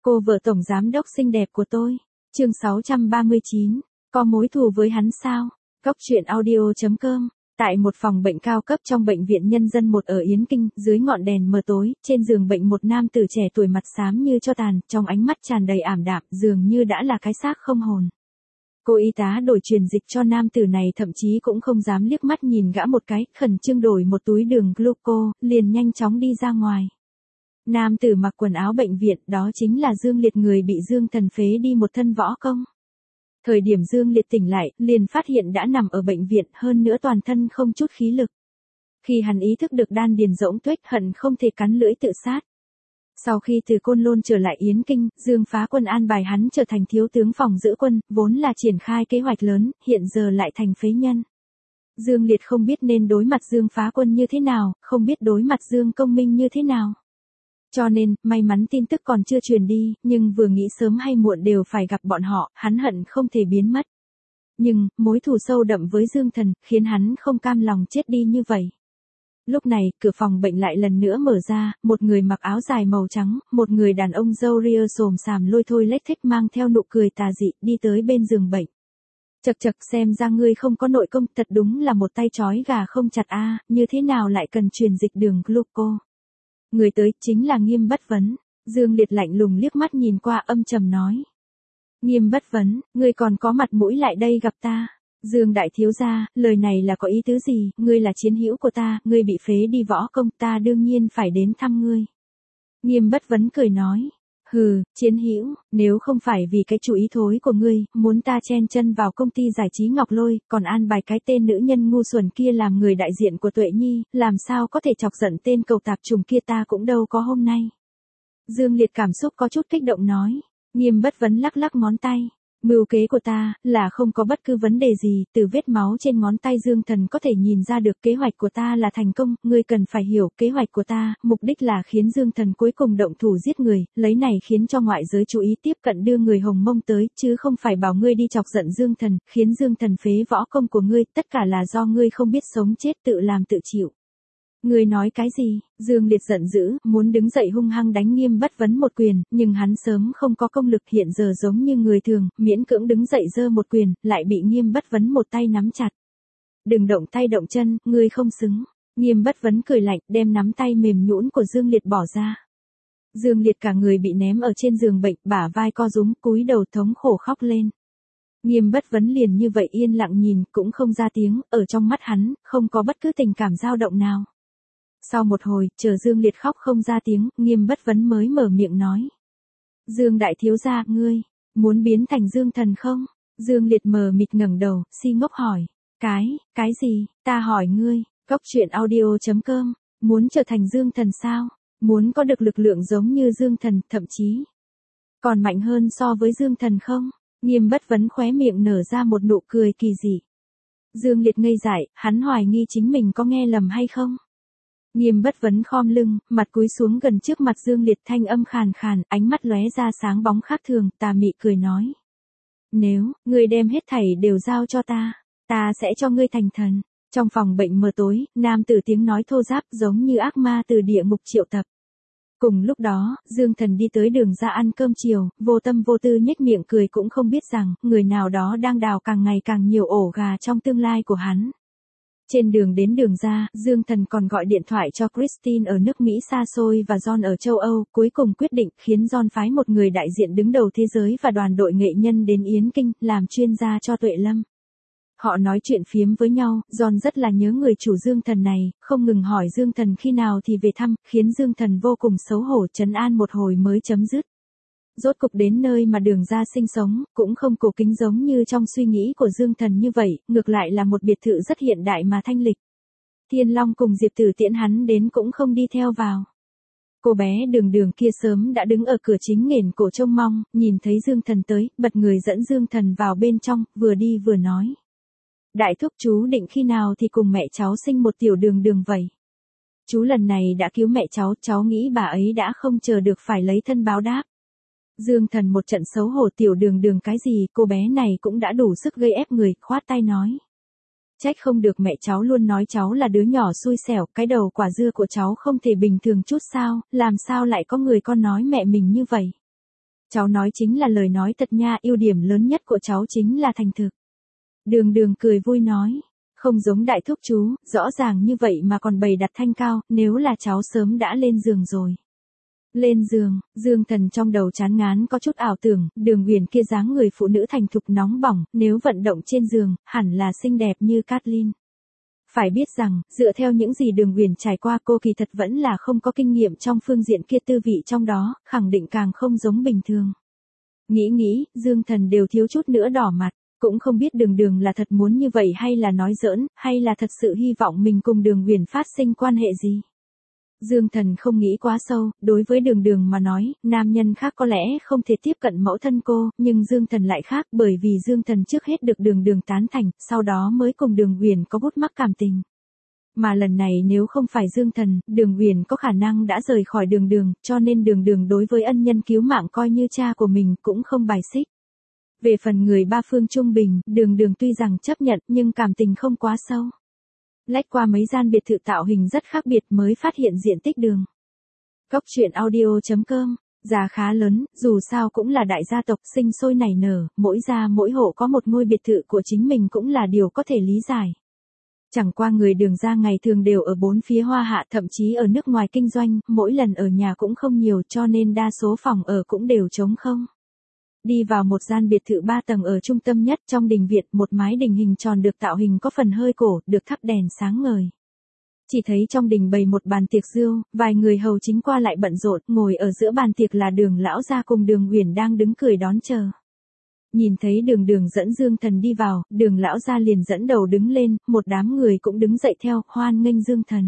Cô vợ tổng giám đốc xinh đẹp của tôi. Chương 639. Có mối thù với hắn sao? Góc truyện audio.com. Tại một phòng bệnh cao cấp trong bệnh viện Nhân dân 1 ở Yến Kinh, dưới ngọn đèn mờ tối, trên giường bệnh một nam tử trẻ tuổi mặt xám như tro tàn, trong ánh mắt tràn đầy ảm đạm, dường như đã là cái xác không hồn. Cô y tá đổi truyền dịch cho nam tử này thậm chí cũng không dám liếc mắt nhìn gã một cái, khẩn trương đổi một túi đường gluco, liền nhanh chóng đi ra ngoài. Nam tử mặc quần áo bệnh viện, đó chính là Dương Liệt, người bị Dương Thần phế đi một thân võ công. Thời điểm Dương Liệt tỉnh lại, liền phát hiện đã nằm ở bệnh viện, hơn nữa toàn thân không chút khí lực. Khi hắn ý thức được đan điền rỗng tuếch, hận không thể cắn lưỡi tự sát. Sau khi từ Côn Lôn trở lại Yến Kinh, Dương Phá Quân an bài hắn trở thành thiếu tướng phòng giữ quân, vốn là triển khai kế hoạch lớn, hiện giờ lại thành phế nhân. Dương Liệt không biết nên đối mặt Dương Phá Quân như thế nào, không biết đối mặt Dương Công Minh như thế nào. Cho nên, may mắn tin tức còn chưa truyền đi, nhưng vừa nghĩ sớm hay muộn đều phải gặp bọn họ, hắn hận không thể biến mất. Nhưng, mối thù sâu đậm với Dương Thần, khiến hắn không cam lòng chết đi như vậy. Lúc này, cửa phòng bệnh lại lần nữa mở ra, một người mặc áo dài màu trắng, một người đàn ông râu ria xồm xàm lôi thôi lếch thếch mang theo nụ cười tà dị, đi tới bên giường bệnh. Chậc chậc, xem ra ngươi không có nội công, thật đúng là một tay trói gà không chặt a, như thế nào lại cần truyền dịch đường gluco. Người tới chính là Nghiêm Bất Vấn. Dương Liệt lạnh lùng liếc mắt nhìn qua, âm trầm nói. Nghiêm Bất Vấn, ngươi còn có mặt mũi lại đây gặp ta. Dương đại thiếu gia, lời này là có ý tứ gì? Ngươi là chiến hữu của ta, ngươi bị phế đi võ công, ta đương nhiên phải đến thăm ngươi. Nghiêm Bất Vấn cười nói. Hừ, chiến hữu, nếu không phải vì cái chủ ý thối của ngươi, muốn ta chen chân vào công ty giải trí Ngọc Lôi, còn an bài cái tên nữ nhân ngu xuẩn kia làm người đại diện của Tuệ Nhi, làm sao có thể chọc giận tên cầu tạp trùng kia, ta cũng đâu có hôm nay. Dương Liệt cảm xúc có chút kích động nói. Nghiêm Bất Vấn lắc lắc ngón tay. Mưu kế của ta, là không có bất cứ vấn đề gì, từ vết máu trên ngón tay Dương Thần có thể nhìn ra được kế hoạch của ta là thành công, ngươi cần phải hiểu, kế hoạch của ta, mục đích là khiến Dương Thần cuối cùng động thủ giết người, lấy này khiến cho ngoại giới chú ý tiếp cận đưa người Hồng Mông tới, chứ không phải bảo ngươi đi chọc giận Dương Thần, khiến Dương Thần phế võ công của ngươi, tất cả là do ngươi không biết sống chết tự làm tự chịu. Ngươi nói cái gì? Dương Liệt giận dữ, muốn đứng dậy hung hăng đánh Nghiêm Bất Vấn một quyền, nhưng hắn sớm không có công lực, hiện giờ giống như người thường, miễn cưỡng đứng dậy giơ một quyền, lại bị Nghiêm Bất Vấn một tay nắm chặt. Đừng động tay động chân, ngươi không xứng. Nghiêm Bất Vấn cười lạnh, đem nắm tay mềm nhũn của Dương Liệt bỏ ra. Dương Liệt cả người bị ném ở trên giường bệnh, bả vai co rúm, cúi đầu thống khổ khóc lên. Nghiêm Bất Vấn liền như vậy yên lặng nhìn, cũng không ra tiếng, ở trong mắt hắn, không có bất cứ tình cảm dao động nào. Sau một hồi, chờ Dương Liệt khóc không ra tiếng, Nghiêm Bất Vấn mới mở miệng nói. Dương đại thiếu gia, ngươi, muốn biến thành Dương Thần không? Dương Liệt mờ mịt ngẩng đầu, si ngốc hỏi. Cái gì, ta hỏi ngươi, góc truyện audio.com, muốn trở thành Dương Thần sao? Muốn có được lực lượng giống như Dương Thần, thậm chí còn mạnh hơn so với Dương Thần không? Nghiêm Bất Vấn khóe miệng nở ra một nụ cười kỳ dị. Dương Liệt ngây dại, hắn hoài nghi chính mình có nghe lầm hay không? Nghiêm Bất Vấn khom lưng, mặt cúi xuống gần trước mặt Dương Liệt, thanh âm khàn khàn, ánh mắt lóe ra sáng bóng khác thường, tà mị cười nói. Nếu, ngươi đem hết thảy đều giao cho ta sẽ cho ngươi thành thần. Trong phòng bệnh mờ tối, nam tử tiếng nói thô ráp giống như ác ma từ địa ngục triệu tập. Cùng lúc đó, Dương Thần đi tới đường ra ăn cơm chiều, vô tâm vô tư nhếch miệng cười, cũng không biết rằng, người nào đó đang đào càng ngày càng nhiều ổ gà trong tương lai của hắn. Trên đường đến đường ra, Dương Thần còn gọi điện thoại cho Christine ở nước Mỹ xa xôi và John ở châu Âu, cuối cùng quyết định khiến John phái một người đại diện đứng đầu thế giới và đoàn đội nghệ nhân đến Yến Kinh, làm chuyên gia cho Tuệ Lâm. Họ nói chuyện phiếm với nhau, John rất là nhớ người chủ Dương Thần này, không ngừng hỏi Dương Thần khi nào thì về thăm, khiến Dương Thần vô cùng xấu hổ, trấn an một hồi mới chấm dứt. Rốt cục đến nơi mà đường ra sinh sống, cũng không cổ kính giống như trong suy nghĩ của Dương Thần như vậy, ngược lại là một biệt thự rất hiện đại mà thanh lịch. Thiên Long cùng Diệp Tử tiễn hắn đến cũng không đi theo vào. Cô bé Đường Đường kia sớm đã đứng ở cửa chính nghển cổ trông mong, nhìn thấy Dương Thần tới, bật người dẫn Dương Thần vào bên trong, vừa đi vừa nói. Đại thúc, chú định khi nào thì cùng mẹ cháu sinh một tiểu Đường Đường vậy? Chú lần này đã cứu mẹ cháu nghĩ bà ấy đã không chờ được phải lấy thân báo đáp. Dương Thần một trận xấu hổ, tiểu Đường Đường cái gì, cô bé này cũng đã đủ sức gây ép người, khoát tay nói. Trách không được mẹ cháu luôn nói cháu là đứa nhỏ xui xẻo, cái đầu quả dưa của cháu không thể bình thường chút sao, làm sao lại có người con nói mẹ mình như vậy. Cháu nói chính là lời nói thật nha, ưu điểm lớn nhất của cháu chính là thành thực. Đường Đường cười vui nói, không giống đại thúc chú, rõ ràng như vậy mà còn bày đặt thanh cao, nếu là cháu sớm đã lên giường rồi. Lên giường, Dương Thần trong đầu chán ngán có chút ảo tưởng, Đường Huyền kia dáng người phụ nữ thành thục nóng bỏng, nếu vận động trên giường, hẳn là xinh đẹp như Kathleen. Phải biết rằng, dựa theo những gì Đường Huyền trải qua cô kỳ thật vẫn là không có kinh nghiệm trong phương diện kia, tư vị trong đó, khẳng định càng không giống bình thường. Nghĩ, Dương Thần đều thiếu chút nữa đỏ mặt, cũng không biết Đường Đường là thật muốn như vậy hay là nói giỡn, hay là thật sự hy vọng mình cùng Đường Huyền phát sinh quan hệ gì. Dương Thần không nghĩ quá sâu, đối với Đường Đường mà nói, nam nhân khác có lẽ không thể tiếp cận mẫu thân cô, nhưng Dương Thần lại khác, bởi vì Dương Thần trước hết được Đường Đường tán thành, sau đó mới cùng Đường Huyền có bút mắc cảm tình. Mà lần này nếu không phải Dương Thần, Đường Huyền có khả năng đã rời khỏi Đường Đường, cho nên Đường Đường đối với ân nhân cứu mạng coi như cha của mình cũng không bài xích. Về phần người ba phương trung bình, Đường Đường tuy rằng chấp nhận nhưng cảm tình không quá sâu. Lách qua mấy gian biệt thự tạo hình rất khác biệt mới phát hiện diện tích đường. Cốc truyện audio.com, giá khá lớn, dù sao cũng là đại gia tộc sinh sôi nảy nở, mỗi gia mỗi hộ có một ngôi biệt thự của chính mình cũng là điều có thể lý giải. Chẳng qua người Đường gia ngày thường đều ở bốn phía Hoa Hạ, thậm chí ở nước ngoài kinh doanh, mỗi lần ở nhà cũng không nhiều cho nên đa số phòng ở cũng đều trống không. Đi vào một gian biệt thự 3 tầng ở trung tâm nhất, trong đình viện, một mái đình hình tròn được tạo hình có phần hơi cổ, được thắp đèn sáng ngời. Chỉ thấy trong đình bày một bàn tiệc rượu, vài người hầu chính qua lại bận rộn, ngồi ở giữa bàn tiệc là Đường lão gia cùng Đường Huyền đang đứng cười đón chờ. Nhìn thấy Đường Đường dẫn Dương Thần đi vào, Đường lão gia liền dẫn đầu đứng lên, một đám người cũng đứng dậy theo, hoan nghênh Dương Thần.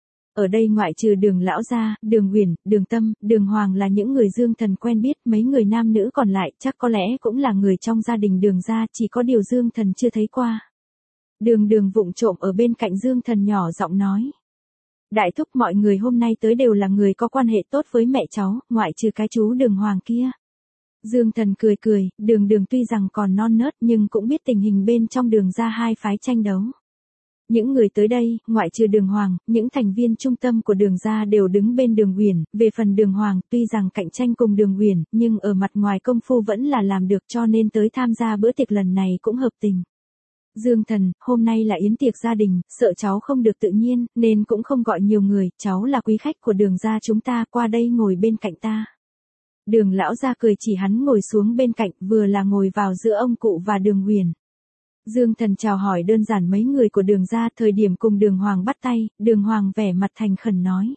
Ở đây ngoại trừ Đường lão gia, Đường Huyền, Đường Tâm, Đường Hoàng là những người Dương Thần quen biết, mấy người nam nữ còn lại chắc có lẽ cũng là người trong gia đình Đường gia, chỉ có điều Dương Thần chưa thấy qua. Đường Đường vụng trộm ở bên cạnh Dương Thần nhỏ giọng nói. Đại thúc, mọi người hôm nay tới đều là người có quan hệ tốt với mẹ cháu, ngoại trừ cái chú Đường Hoàng kia. Dương Thần cười, Đường Đường tuy rằng còn non nớt nhưng cũng biết tình hình bên trong Đường gia hai phái tranh đấu. Những người tới đây, ngoại trừ Đường Hoàng, những thành viên trung tâm của Đường gia đều đứng bên Đường Huyền, về phần Đường Hoàng tuy rằng cạnh tranh cùng Đường Huyền, nhưng ở mặt ngoài công phu vẫn là làm được cho nên tới tham gia bữa tiệc lần này cũng hợp tình. Dương Thần, hôm nay là yến tiệc gia đình, sợ cháu không được tự nhiên, nên cũng không gọi nhiều người, cháu là quý khách của Đường gia chúng ta, qua đây ngồi bên cạnh ta. Đường lão gia cười chỉ hắn ngồi xuống bên cạnh, vừa là ngồi vào giữa ông cụ và Đường Huyền. Dương Thần chào hỏi đơn giản mấy người của Đường gia, thời điểm cùng Đường Hoàng bắt tay, Đường Hoàng vẻ mặt thành khẩn nói.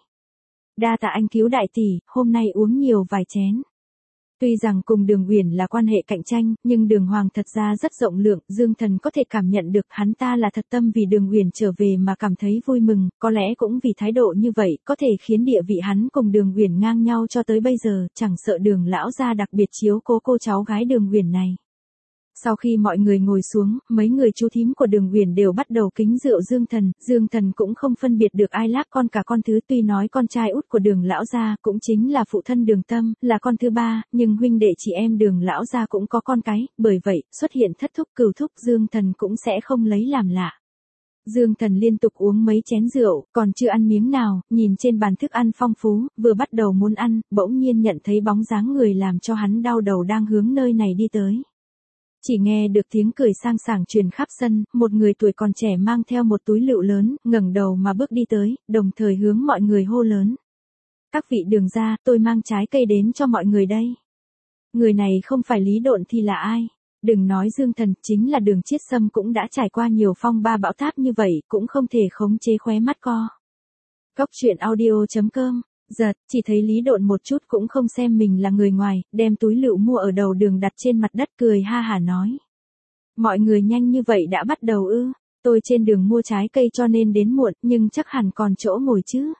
Đa tạ anh cứu đại tỷ, hôm nay uống nhiều vài chén. Tuy rằng cùng Đường Huyền là quan hệ cạnh tranh, nhưng Đường Hoàng thật ra rất rộng lượng, Dương Thần có thể cảm nhận được hắn ta là thật tâm vì Đường Huyền trở về mà cảm thấy vui mừng, có lẽ cũng vì thái độ như vậy, có thể khiến địa vị hắn cùng Đường Huyền ngang nhau cho tới bây giờ, chẳng sợ Đường lão gia đặc biệt chiếu cố cô cháu gái Đường Huyền này. Sau khi mọi người ngồi xuống, mấy người chú thím của Đường Huyền đều bắt đầu kính rượu Dương Thần cũng không phân biệt được ai lác con cả con thứ, tuy nói con trai út của Đường lão gia cũng chính là phụ thân Đường Tâm, là con thứ ba, nhưng huynh đệ chị em Đường lão gia cũng có con cái, bởi vậy, xuất hiện thất thúc cửu thúc Dương Thần cũng sẽ không lấy làm lạ. Dương Thần liên tục uống mấy chén rượu, còn chưa ăn miếng nào, nhìn trên bàn thức ăn phong phú, vừa bắt đầu muốn ăn, bỗng nhiên nhận thấy bóng dáng người làm cho hắn đau đầu đang hướng nơi này đi tới. Chỉ nghe được tiếng cười sang sảng truyền khắp sân, một người tuổi còn trẻ mang theo một túi lựu lớn, ngẩng đầu mà bước đi tới, đồng thời hướng mọi người hô lớn. Các vị Đường gia, tôi mang trái cây đến cho mọi người đây. Người này không phải Lý Độn thì là ai? Đừng nói Dương Thần, chính là Đường Chiết Sâm cũng đã trải qua nhiều phong ba bão táp như vậy, cũng không thể khống chế khóe mắt co. Cốc truyện audio.com. Giật, chỉ thấy Lý Độn một chút cũng không xem mình là người ngoài, đem túi lựu mua ở đầu đường đặt trên mặt đất cười ha hả nói. Mọi người nhanh như vậy đã bắt đầu ư, tôi trên đường mua trái cây cho nên đến muộn, nhưng chắc hẳn còn chỗ ngồi chứ.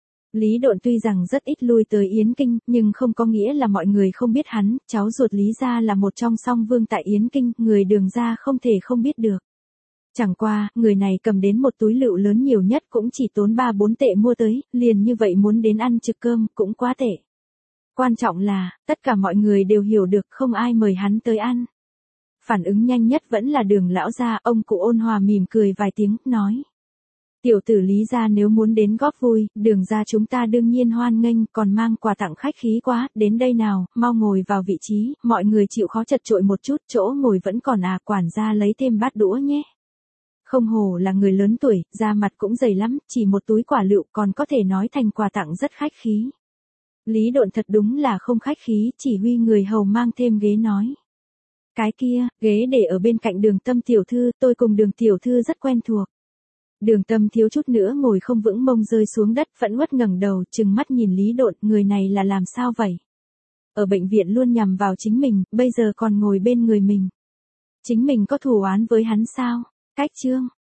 Lý Độn tuy rằng rất ít lui tới Yến Kinh, nhưng không có nghĩa là mọi người không biết hắn, cháu ruột Lý gia là một trong song vương tại Yến Kinh, người Đường gia không thể không biết được. Chẳng qua, người này cầm đến một túi lựu lớn nhiều nhất cũng chỉ tốn 3-4 tệ mua tới, liền như vậy muốn đến ăn trực cơm, cũng quá tệ. Quan trọng là, tất cả mọi người đều hiểu được không ai mời hắn tới ăn. Phản ứng nhanh nhất vẫn là Đường lão gia, ông cụ ôn hòa mỉm cười vài tiếng, nói. Tiểu tử Lý gia nếu muốn đến góp vui, Đường gia chúng ta đương nhiên hoan nghênh, còn mang quà tặng khách khí quá, đến đây nào, mau ngồi vào vị trí, mọi người chịu khó chật chội một chút, chỗ ngồi vẫn còn à, quản gia lấy thêm bát đũa nhé. Không hổ là người lớn tuổi, da mặt cũng dày lắm, chỉ một túi quả lựu còn có thể nói thành quà tặng rất khách khí. Lý Độn thật đúng là không khách khí, chỉ huy người hầu mang thêm ghế nói. Cái kia, ghế để ở bên cạnh Đường Tâm tiểu thư, tôi cùng Đường tiểu thư rất quen thuộc. Đường Tâm thiếu chút nữa ngồi không vững, mông rơi xuống đất, phẫn uất ngẩng đầu, trừng mắt nhìn Lý Độn, người này là làm sao vậy? Ở bệnh viện luôn nhằm vào chính mình, bây giờ còn ngồi bên người mình. Chính mình có thù oán với hắn sao? Cách chương